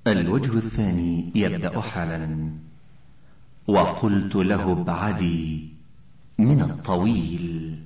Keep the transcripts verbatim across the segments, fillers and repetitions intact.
الوجه الثاني يبدأ حالا. وقلت له ابعدي من الطويل،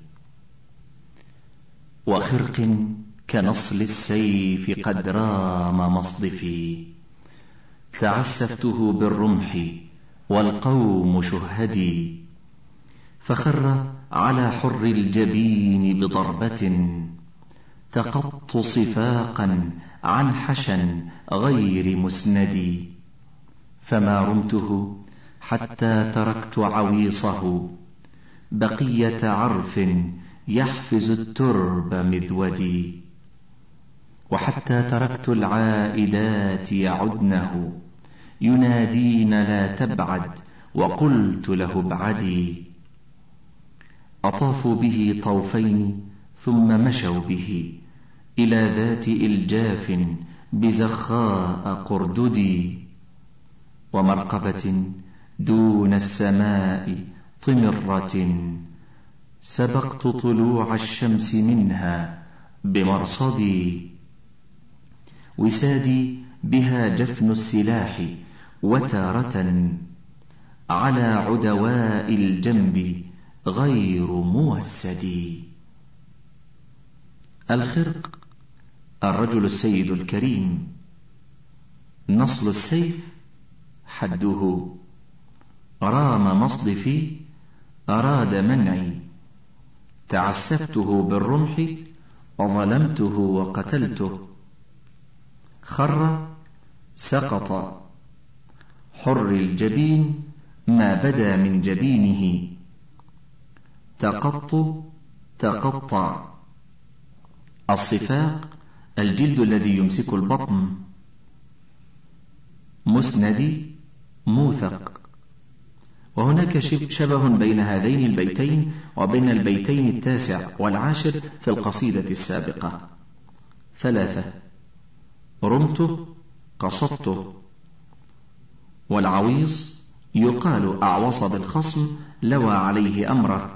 وخرق كنصل السيف قد رام مصدفي، تعسفته بالرمح والقوم شهدي، فخر على حر الجبين بضربة، تقط صفاقا عن حشا غير مسند، فما رمته حتى تركت عويصه، بقية عرف يحفز الترب مذودي، وحتى تركت العائدات يعدنه، ينادين لا تبعد، وقلت له ابعدي. أطافوا به طوفين ثم مشوا به إلى ذات إلجاف بزخاء قرددي، ومرقبة دون السماء طمرة، سبقت طلوع الشمس منها بمرصدي، وسادي بها جفن السلاح وتارة، على عدواء الجنب غير موسد. الخرق الرجل السيد الكريم، نصل السيف حده، رام مصدفي أراد منعي، تعسفته بالرمح وظلمته وقتلته، خر سقط حر الجبين ما بدا من جبينه، تقط تقطع الصفاق الجلد الذي يمسك البطن، مسند موثق. وهناك شبه بين هذين البيتين وبين البيتين التاسع والعاشر في القصيدة السابقة. ثلاثة: رمته قصدته. والعويص يقال أعوص بالخصم لوى عليه أمره.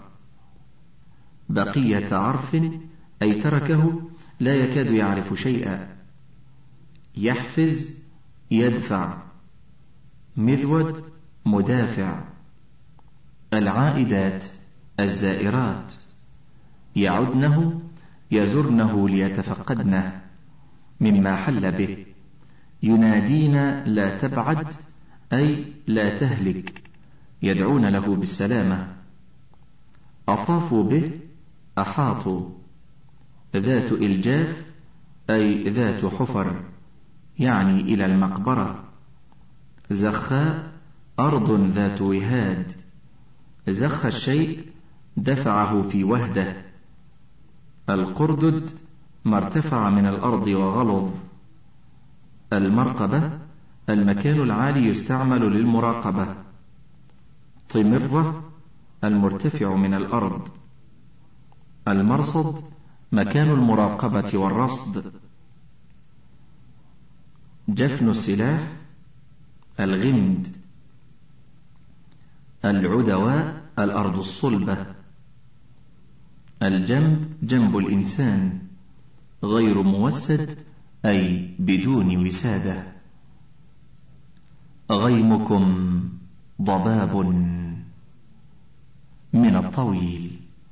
بقية عرف أي تركه لا يكاد يعرف شيئا. يحفز يدفع. مذود مدافع. العائدات الزائرات. يعدنه يزرنه ليتفقدنه مما حل به. ينادين لا تبعد أي لا تهلك، يدعون له بالسلامة. أطافوا به أحاطوا. ذات إلجاف أي ذات حفر، يعني إلى المقبرة. زخاء أرض ذات وهاد. زخ الشيء دفعه في وهده. القردد ما ارتفع من الأرض وغلظ. المرقبة المكان العالي يستعمل للمراقبة. طمرة المرتفع من الأرض. المرصد مكان المراقبة والرصد. جفن السلاح الغمد. العدواء الأرض الصلبة. الجنب جنب الإنسان، غير موسد أي بدون وسادة. غيمكم ضباب من الطويل.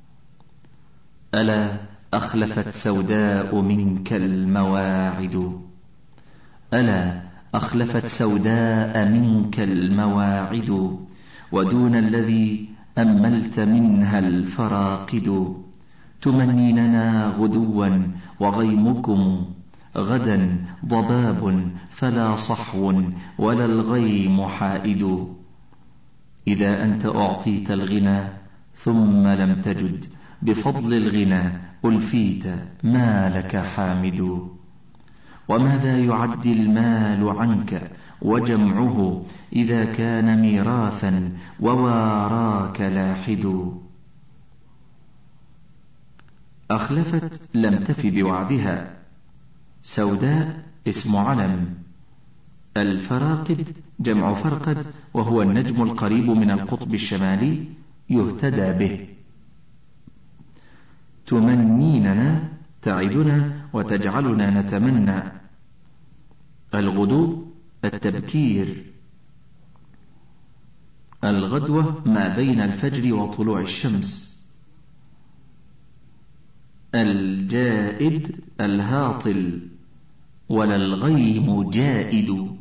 ألا أخلفت سوداء منك المواعد. ألا أخلفت سوداء منك المواعد، ودون الذي أملت منها الفراقد. تمنيننا غدوا وغيمكم غدا ضباب، فلا صحو ولا الغيم حائد. إذا أنت أعطيت الغنى ثم لم تجد، بفضل الغنى ألفيت ما لك حامد. وماذا يعدي المال عنك وجمعه، إذا كان ميراثا وواراك لاحد. أخلفت لم تف بوعدها. سوداء اسم علم. الفراقد جمع فرقد، وهو النجم القريب من القطب الشمالي يهتدى به. تمنيننا تعدنا وتجعلنا نتمنى. الغدو التبكير. الغدوة ما بين الفجر وطلوع الشمس. الجائد الهاطل، ولا الغيم جائد،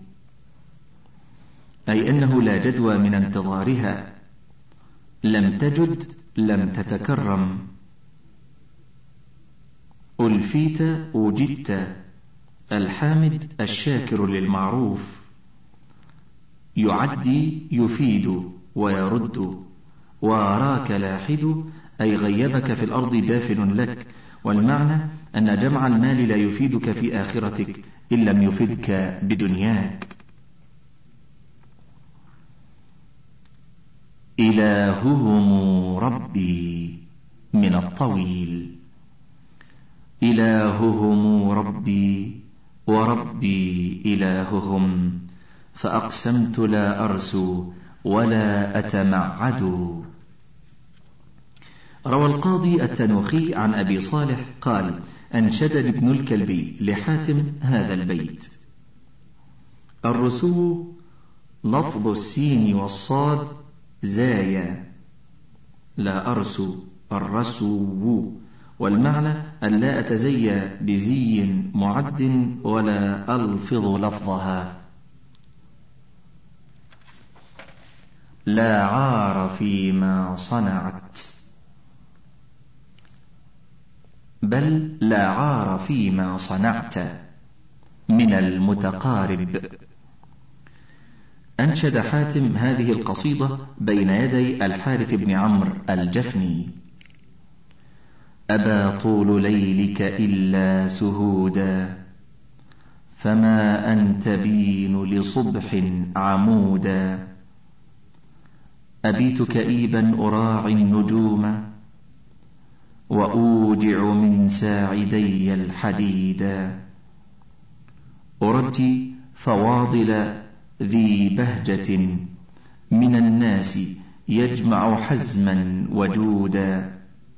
أي أنه لا جدوى من انتظارها. لم تجد لم تتكرم. ألفيت وجدت، الحامد الشاكر للمعروف. يعدي يفيد ويرد. واراك لاحد، أي غيبك في الأرض دافن لك. والمعنى أن جمع المال لا يفيدك في آخرتك إن لم يفيدك بدنياك. إلههم ربي من الطويل. إلههم ربي وربي إلههم، فأقسمت لا أرسو ولا أتمعد. روى القاضي التنوخي عن أبي صالح قال: أنشد ابن الكلبي لحاتم هذا البيت: الرسو لفظ السين والصاد زايا، لا أرسو الرسو، والمعنى أن لا أتزيى بزي معد ولا ألفظ لفظها. لا عار فيما صنعت، بل لا عار فيما صنعت من المتقارب. أنشد حاتم هذه القصيدة بين يدي الحارث بن عمرو الجفني: أبى طول ليلك إلا سهودا، فما أنت بين لصبح عمودا. أبيت كئيبا أراعي النجوم، وأوجع من ساعدي الحديدا. أرجي فواضل ذي بهجة من الناس يجمع حزما وجودا.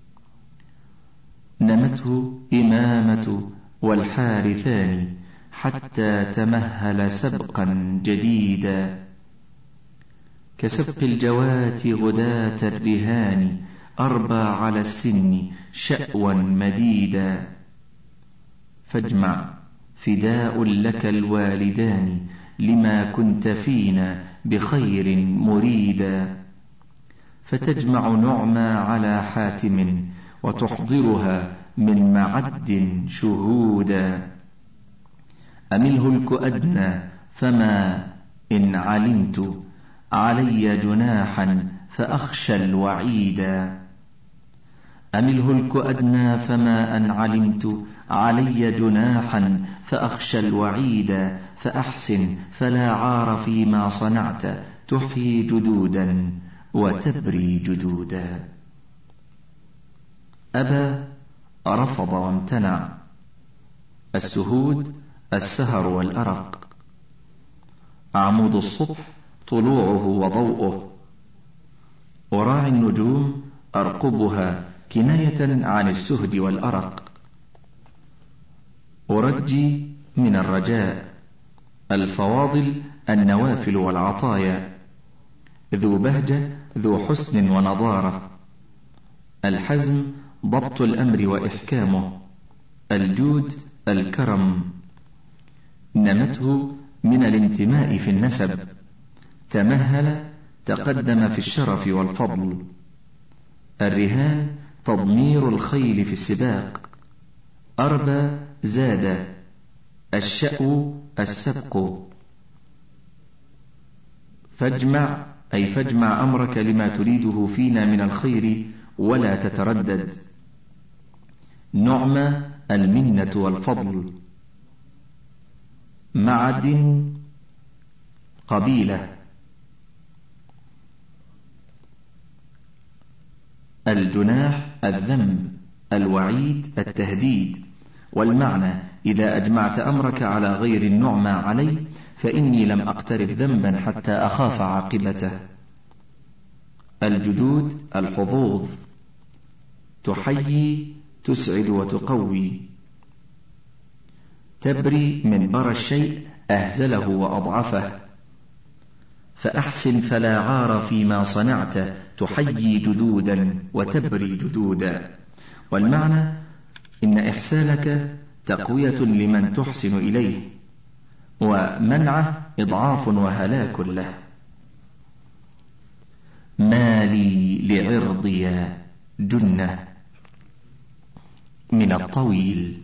نمته إمامة والحارثان حتى تمهل سبقا جديدا. كسبق الجوات غداة الرهان أربى على السن شأوا مديدا. فاجمع فداء لك الوالدان لما كنت فينا بخير مريدا. فتجمع نعمى على حاتم وتحضرها من معد شهودا. أمله الكؤدنى فما إن علمت علي جناحا فأخشى الوعيدا. أمله الكؤدنى فما أن علمت علي جناحا فأخشى الوعيدا. فأحسن فلا عار فيما صنعت، تحيي جدودا وتبري جدودا. أبى رفض وامتنع. السهود السهر والأرق. عمود الصبح طلوعه وضوءه. أراعي النجوم أرقبها كناية عن السهد والأرق. أرجي من الرجاء. الفواضل النوافل والعطايا. ذو بهجة ذو حسن ونضارة. الحزم ضبط الأمر وإحكامه. الجود الكرم. نمته من الانتماء في النسب. تمهل تقدم في الشرف والفضل. الرهان تضمير الخيل في السباق. أربى زاد. الشأو السبق. فاجمع أي فاجمع أمرك لما تريده فينا من الخير ولا تتردد. نعمى المنة والفضل. معد قبيلة. الجناح الذنب. الوعيد التهديد. والمعنى إذا أجمعت أمرك على غير النعمى علي فإني لم أقترف ذنبا حتى أخاف عاقبته. الجدود الحظوظ. تحيي تسعد وتقوي. تبري من برى الشيء أهزله وأضعفه. فأحسن فلا عار فيما صنعت، تحيي جدودا وتبري جدودا. والمعنى إن إحسانك تقوية لمن تحسن إليه، ومنعه إضعاف وهلاك له. مالي لعرضي جنة من الطويل،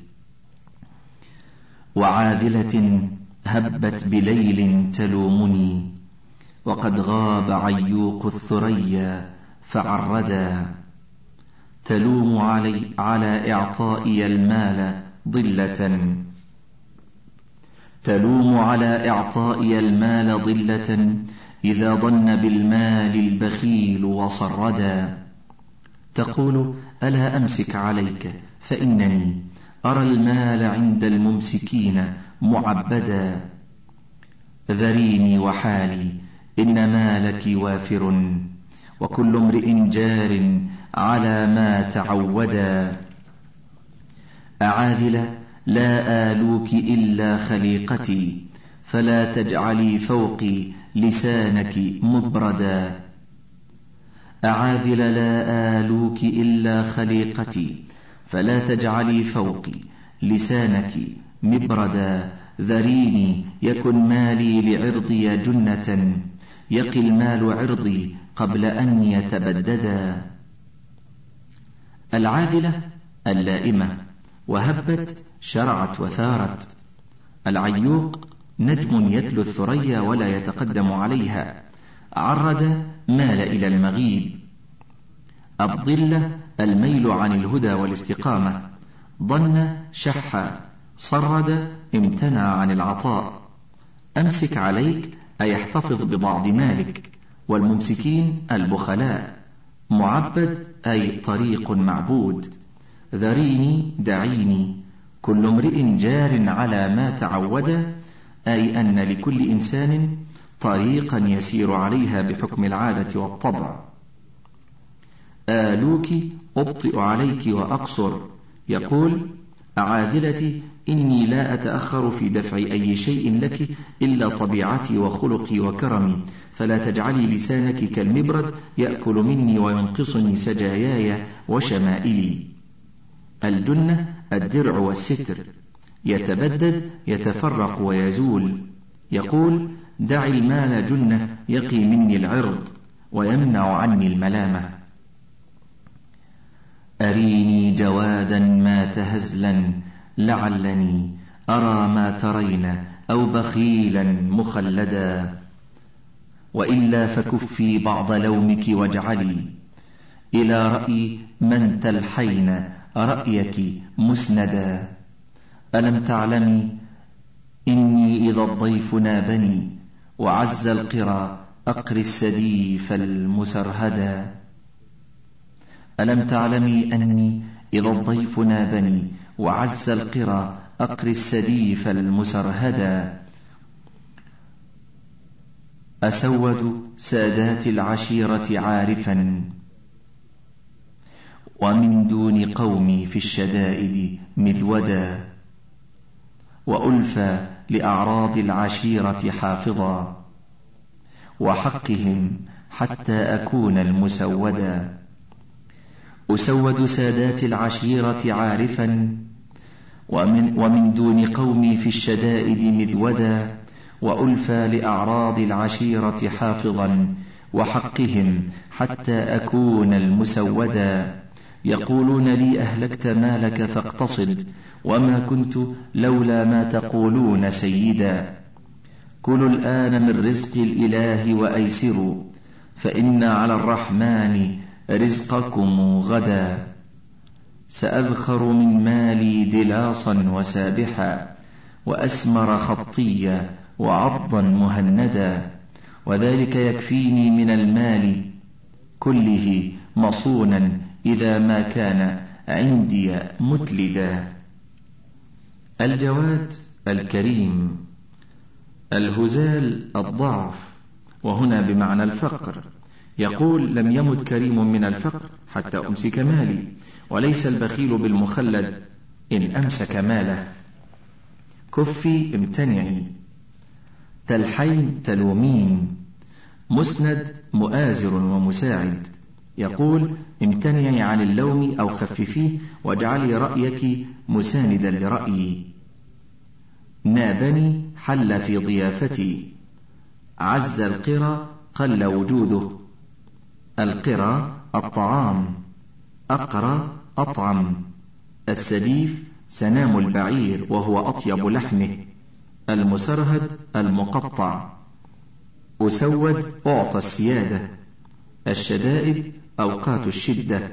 وعاذلة هبت بليل تلومني، وقد غاب عيوق الثريا فعردا. تلوم علي على إعطائي المال ضلة، تلوم على إعطائي المال ضلة، إذا ظن بالمال البخيل وصردا. تقول ألا أمسك عليك، فإنني أرى المال عند الممسكين معبدا. ذريني وحالي، إن مالك وافر، وكل امرئ جار على ما تعودا. أعاذل لا آلوك إلا خليقتي، فلا تجعلي فوقي لسانك مبردا. أعاذل لا آلوك إلا خليقتي، فلا تجعلي فوقي لسانك مبردا. ذريني يكن مالي لعرضي جنة، يقي المال عرضي قبل أن يتبددا. العاذلة اللائمة، وهبت شرعت وثارت. العيوق نجم يتلو الثريا ولا يتقدم عليها، عرد مال إلى المغيب. الضلة الميل عن الهدى والاستقامة، ظن شح صرد امتنع عن العطاء. أمسك عليك أي احتفظ ببعض مالك، والممسكين البخلاء. معبد أي طريق معبود. ذريني دعيني، كل امرئ جار على ما تعود، أي أن لكل إنسان طريقا يسير عليها بحكم العادة والطبع. آلوك أبطئ عليك وأقصر، يقول أعاذلتي إني لا أتأخر في دفع أي شيء لك إلا طبيعتي وخلقي وكرمي، فلا تجعلي لسانك كالمبرد يأكل مني وينقصني سجاياي وشمائلي. الجنة الدرع والستر، يتبدد يتفرق ويزول. يقول دع المال جنة يقي مني العرض ويمنع عني الملامة. أريني جوادا مات هزلا، لعلني أرى ما ترين، أو بخيلا مخلدا. وإلا فكفي بعض لومك واجعلي إلى رأي من تلحين رأيك مسندا. ألم تعلمي إني إذا الضيف نابني، وعز القرى أقري السديف المسرهدا. ألم تعلمي أني إذا الضيف نابني، وعز القرى أقري السديف المسرهدا. أسود سادات العشيرة عارفا، ومن دون قومي في الشدائد مذودا. وألفى لأعراض العشيرة حافظا، وحقهم حتى أكون المسودا. أسود سادات العشيرة عارفا، ومن, ومن دون قومي في الشدائد مذودا. وألفى لأعراض العشيرة حافظا، وحقهم حتى أكون المسودا. يقولون لي أهلكت مالك فاقتصد، وما كنت لولا ما تقولون سيدا. كلوا الآن من رزق الإله وأيسروا، فإن على الرحمن رزقكم غدا. سأذخر من مالي دلاصا وسابحا، وأسمر خطيا وعضا مهندا. وذلك يكفيني من المال كله مصونا، إذا ما كان عندي متلدا. الجواد الكريم. الهزال الضعف، وهنا بمعنى الفقر. يقول لم يمت كريم من الفقر حتى أمسك مالي، وليس البخيل بالمخلد إن أمسك ماله. كفي امتنعي، تلحين تلومين. مسند مؤازر ومساعد. يقول: امتنعي عن اللوم أو خففيه واجعلي رأيك مساندا لرأيي. نابني حل في ضيافتي. عز القرى قل وجوده. القرى الطعام. أقرى أطعم. السديف سنام البعير وهو أطيب لحمه. المسرهد المقطع. أسود أعطى السيادة. الشدائد أوقات الشدة.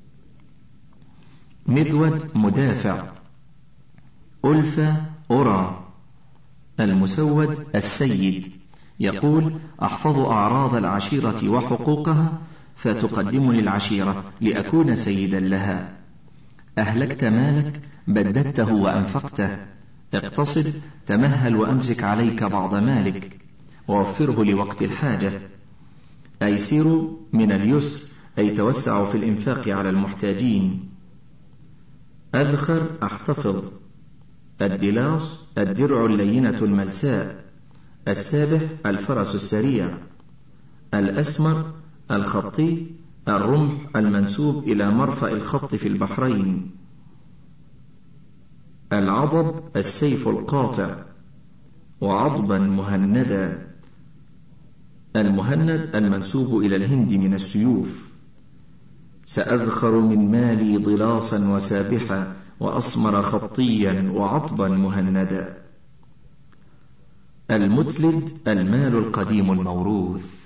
مذود مدافع. ألفى أرى. المسود السيد. يقول: أحفظ أعراض العشيرة وحقوقها فتقدمني العشيرة لأكون سيدا لها. أهلكت مالك بددته وأنفقته. اقتصد تمهل وأمسك عليك بعض مالك ووفره لوقت الحاجة. أيسر من اليسر أي توسع في الإنفاق على المحتاجين. أذخر أحتفظ. الدلاص الدرع اللينة الملساء. السابح الفرس السريع. الأسمر الخطي. الرمح المنسوب إلى مرفأ الخط في البحرين. العضب السيف القاطع. وعضبا مهندا. المهند المنسوب إلى الهند من السيوف. سأذخر من مالي ضلاصا وسابحا وأسمر خطيا وعطبا مهندا. المتلد المال القديم الموروث.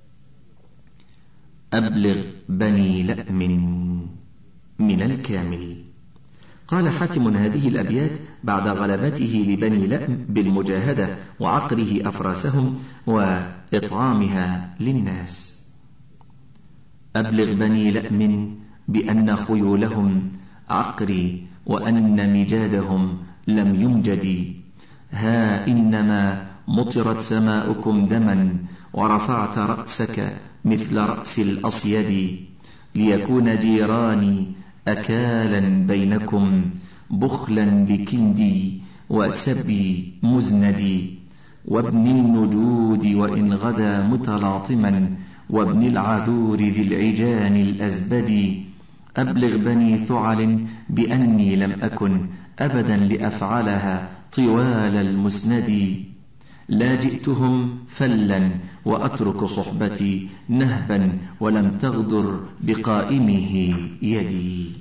أبلغ بني لأم من الكامل. قال حاتم هذه الأبيات بعد غلبته لبني لأم بالمجاهدة وعقره أفراسهم وإطعامها للناس. أبلغ بني لأم بأن خيولهم عقري وأن مجادهم لم يمجد. ها إنما مطرت سماؤكم دما ورفعت رأسك مثل رأس الأصيد. ليكون جيراني أكالا بينكم بخلا لكندي وسبي مزندي. وابن النجود وإن غدا متلاطما وابن العذور ذي العجان الأزبد. أبلغ بني ثعل بأني لم أكن أبدا لأفعلها طوال المسند. لا جئتهم فلا وأترك صحبتي نهبا ولم تغدر بقائمه يدي.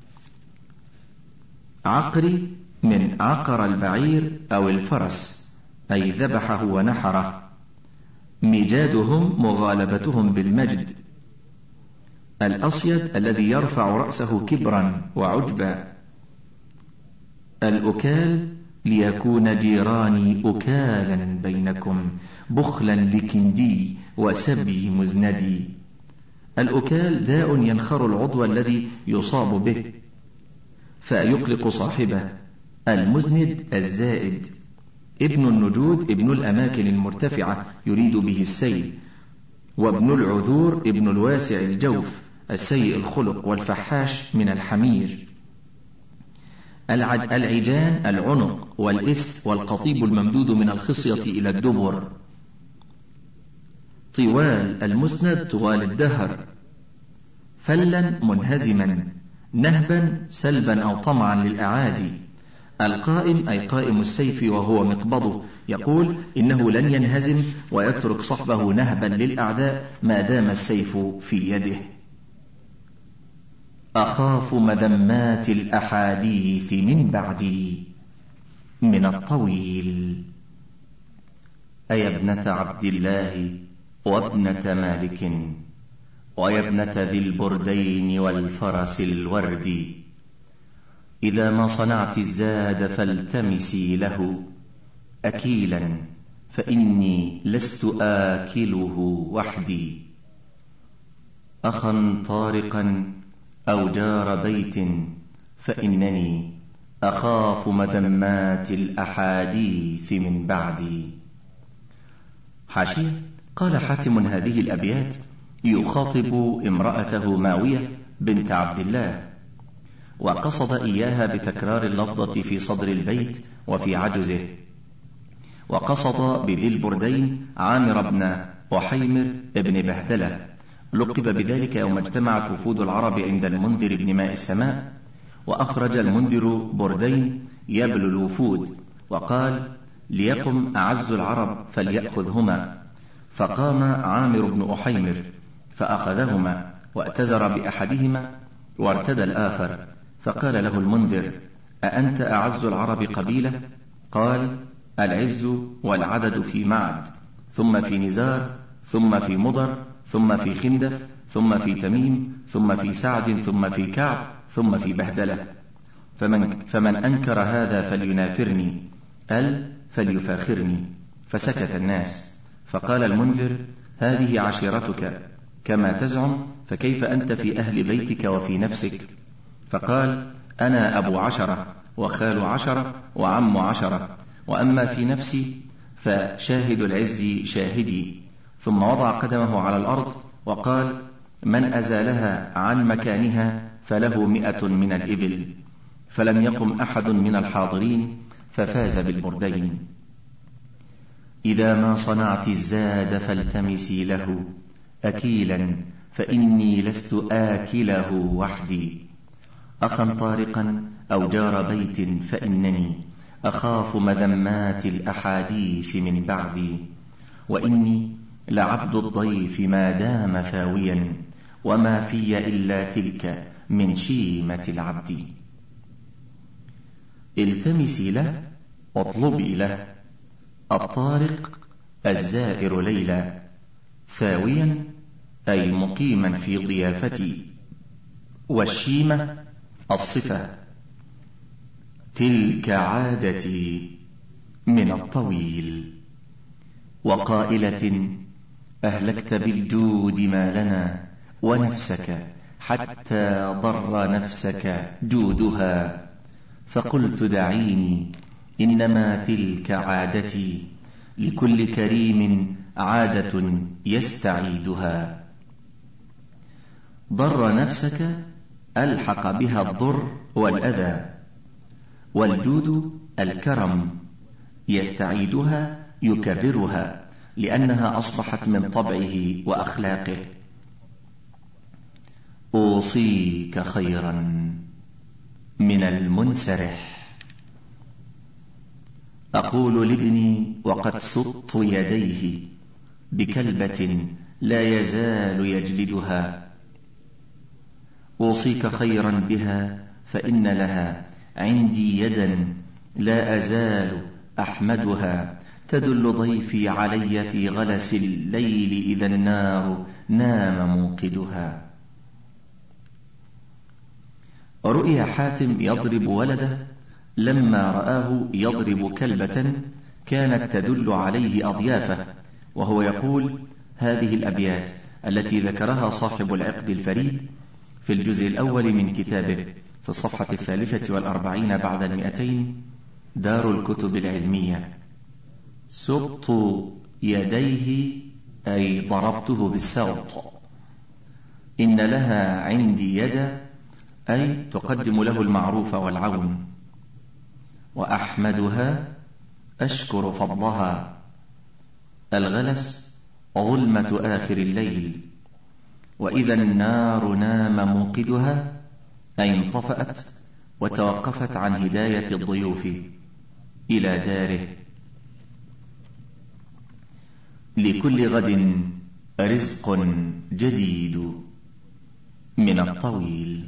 عقري من عقر البعير أو الفرس أي ذبحه ونحره. مجادهم مغالبتهم بالمجد. الأصيد الذي يرفع رأسه كبرا وعجبا. الأكال ليكون جيراني أكالا بينكم بخلا لكندي وسبي مزندي. الأكال داء ينخر العضو الذي يصاب به فيقلق صاحبه. المزند الزائد. ابن النجود ابن الأماكن المرتفعة يريد به السيل. وابن العذور ابن الواسع الجوف السيء الخلق والفحاش من الحمير. العجان العنق والإست والقطيب الممدود من الخصية إلى الدبر. طوال المسند طوال الدهر. فلا منهزما. نهبا سلبا أو طمعا للأعادي. القائم أي قائم السيف وهو مقبضه. يقول: إنه لن ينهزم ويترك صحبه نهبا للأعداء ما دام السيف في يده. أخاف مذمات الأحاديث من بعدي من الطويل. أي ابنة عبد الله وابنة مالك ويا ابنة ذي البردين والفرس الوردي. إذا ما صنعت الزاد فالتمسي له أكيلا فإني لست آكله وحدي. أخا طارقا أو جار بيت فإنني أخاف مذمات الأحاديث من بعدي. حاشية. قال حاتم هذه الأبيات يخاطب امرأته ماوية بنت عبد الله، وقصد إياها بتكرار اللفظة في صدر البيت وفي عجزه، وقصد بذي البردين عامر بن أحيمر ابن بهدلة، لقب بذلك يوم اجتمعت وفود العرب عند المنذر بن ماء السماء، وأخرج المنذر بردين يبلو الوفود، وقال: ليقم أعز العرب فليأخذهما. فقام عامر بن أحيمر فأخذهما واتزر بأحدهما وارتدى الآخر، فقال له المنذر: أأنت أعز العرب قبيلة؟ قال: العز والعدد في معد، ثم في نزار، ثم في مضر، ثم في خندف، ثم في تميم، ثم في سعد، ثم في كعب، ثم في بهدلة. فمن, فمن أنكر هذا فلينافرني، أل فليفاخرني. فسكت الناس. فقال المنذر: هذه عشيرتك كما تزعم، فكيف أنت في أهل بيتك وفي نفسك؟ فقال: أنا أبو عشرة وخال عشرة وعم عشرة، وأما في نفسي فشاهد العز شاهدي. ثم وضع قدمه على الأرض وقال: من أزالها عن مكانها فله مئة من الإبل. فلم يقم أحد من الحاضرين ففاز بالبردين. إذا ما صنعت الزاد فالتمسي له أكيلا، فإني لست آكله وحدي. أخا طارقا أو جار بيت، فإنني أخاف مذمات الأحاديث من بعدي. وإني لعبد الضيف ما دام ثاويا، وما في إلا تلك من شيمة العبد. التمسي له، اطلبي له. الطارق الزائر ليلى، ثاويا أي مقيما في ضيافتي. والشيمة الصفة. تلك عادتي من الطويل. وقائلة: أهلكت بالجود ما لنا ونفسك، حتى ضر نفسك جودها. فقلت: دعيني، إنما تلك عادتي، لكل كريم عادة يستعيدها. ضر نفسك ألحق بها الضر والأذى، والجود الكرم، يستعيدها يكررها، لأنها أصبحت من طبعه وأخلاقه. أوصيك خيرا من المنسرح. أقول لابني وقد سطت يديه بكلبة لا يزال يجلدها: أوصيك خيرا بها، فإن لها عندي يدا لا أزال أحمدها، تدل ضيفي علي في غلس الليل إذا النار نام موقدها. رؤيا حاتم يضرب ولده لما رآه يضرب كلبة كانت تدل عليه أضيافه، وهو يقول هذه الأبيات التي ذكرها صاحب العقد الفريد في الجزء الأول من كتابه في الصفحة الثالثة والأربعين بعد المئتين، دار الكتب العلمية: سبط يديه أي ضربته بالسوط. إن لها عندي يدا أي تقدم له المعروف والعون. وأحمدها أشكر فضلها. الغلس ظلمة آخر الليل. وإذا النار نام موقدها أي انطفأت وتوقفت عن هداية الضيوف إلى داره. لكل غد رزق جديد من الطويل.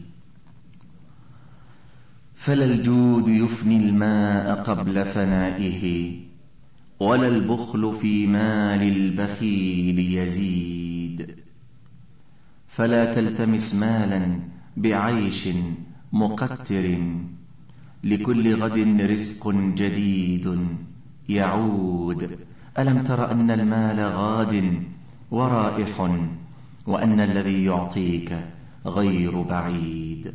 فلا الجود يفني الماء قبل فنائه، ولا البخل في مال البخيل يزيد. فلا تلتمس مالا بعيش مقتر، لكل غد رزق جديد يعود. ألم تر أن المال غاد ورائح، وأن الذي يعطيك غير بعيد.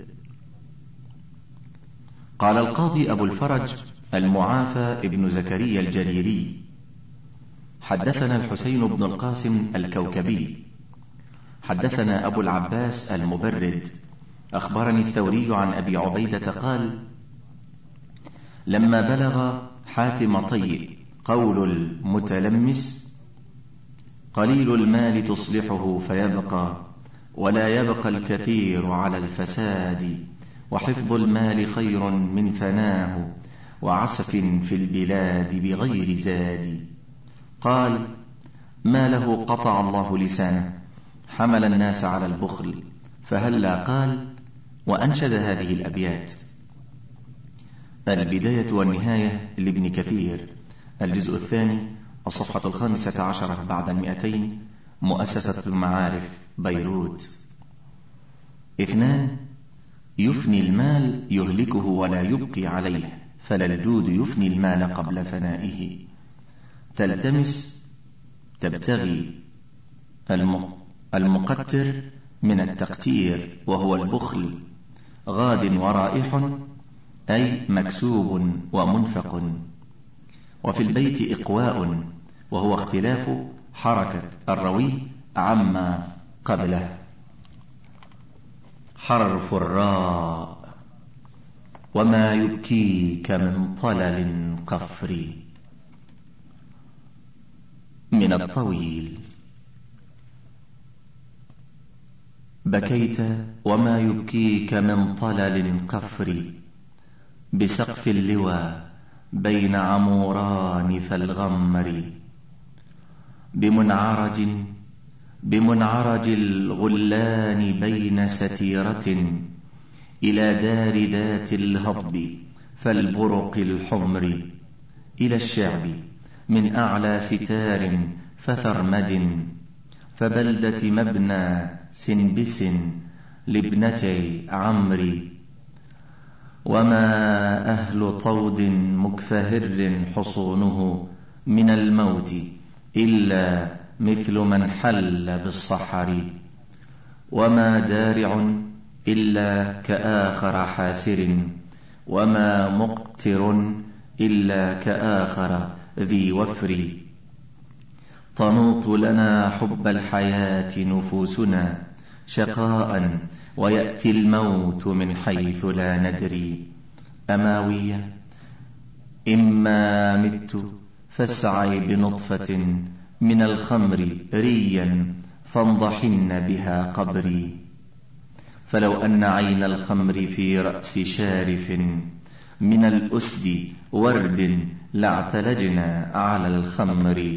قال القاضي أبو الفرج المعافى ابن زكريا الجريري: حدثنا الحسين بن القاسم الكوكبي حدثنا أبو العباس المبرد أخبرني الثوري عن أبي عبيدة قال: لما بلغ حاتم طي قول المتلمس: قليل المال تصلحه فيبقى، ولا يبقى الكثير على الفساد، وحفظ المال خير من فناه، وعسف في البلاد بغير زاد. قال: ما له قطع الله لسانه، حمل الناس على البخل، فهلا قال. وأنشد هذه الأبيات. البداية والنهاية لابن كثير، الجزء الثاني، الصفحة الخامسة عشرة بعد المئتين، مؤسسة المعارف، بيروت. اثنان: يفني المال يهلكه ولا يبقي عليه، فلا الجود يفني المال قبل فنائه. تلتمس، تبتغي. المقتر من التقتير وهو البخل. غاد ورائح أي مكسوب ومنفق. وفي البيت إقواء وهو اختلاف حركة الروي عما قبله. حرف الراء: وما يبكيك من طلل قفري. من الطويل: بكيت وما يبكيك من طلل قفري، بسقف اللوى بين عموران فالغمر، بمنعرج بمنعرج الغلان بين ستيرة، إلى دار ذات الهضب فالبرق الحمر، إلى الشعب من أعلى ستار فثرمد، فبلدة مبنى سنبس لابنتي عمري. وما أهل طود مكفهر حصونه من الموت، إلا مثل من حل بالصحر. وما دارع إلا كآخر حاسر، وما مقتر إلا كآخر ذي وفر. تنوط لنا حب الحياة نفوسنا شقاء، ويأتي الموت من حيث لا ندري. أماوية: إما مت فاسعي بنطفة من الخمر ريا، فانضحن بها قبري. فلو أن عين الخمر في رأس شارف من الأسد ورد، لاعتلجنا على الخمر.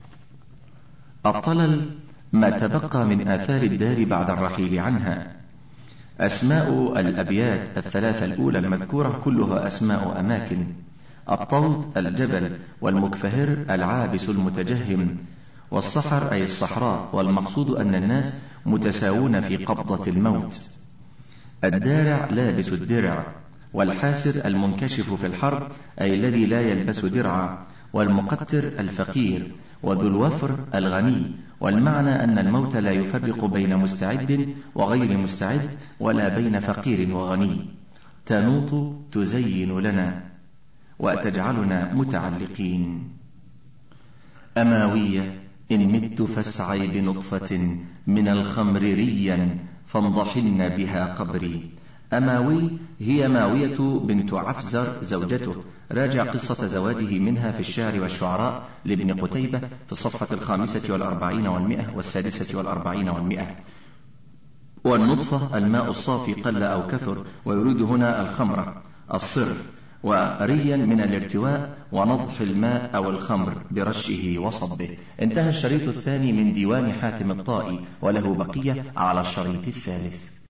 الطلل ما تبقى من آثار الدار بعد الرحيل عنها. أسماء الأبيات الثلاثة الأولى المذكورة كلها أسماء أماكن. الطود الجبل، والمكفهر العابس المتجهم، والصحر أي الصحراء، والمقصود أن الناس متساوون في قبضة الموت. الدارع لابس الدرع، والحاسر المنكشف في الحرب أي الذي لا يلبس درعا، والمقتر الفقير، وذو الوفر الغني. والمعنى أن الموت لا يفرق بين مستعد وغير مستعد، ولا بين فقير وغني. تنوط تزين لنا وتجعلنا متعلقين. أماوية: إن مت فاسعي بنطفة من الخمر ريا، فانضحن بها قبري. أماوي هي ماوية بنت عفزر زوجته، راجع قصة زواجه منها في الشعر والشعراء لابن قتيبة في الصفحة الخامسة والأربعين والمئة والسادسة والأربعين والمئة. والنطفة الماء الصافي قل أو كثر، ويريد هنا الخمرة الصرف. وريا من الارتواء ونضح الماء أو الخمر برشه وصبه. انتهى الشريط الثاني من ديوان حاتم الطائي، وله بقية على الشريط الثالث.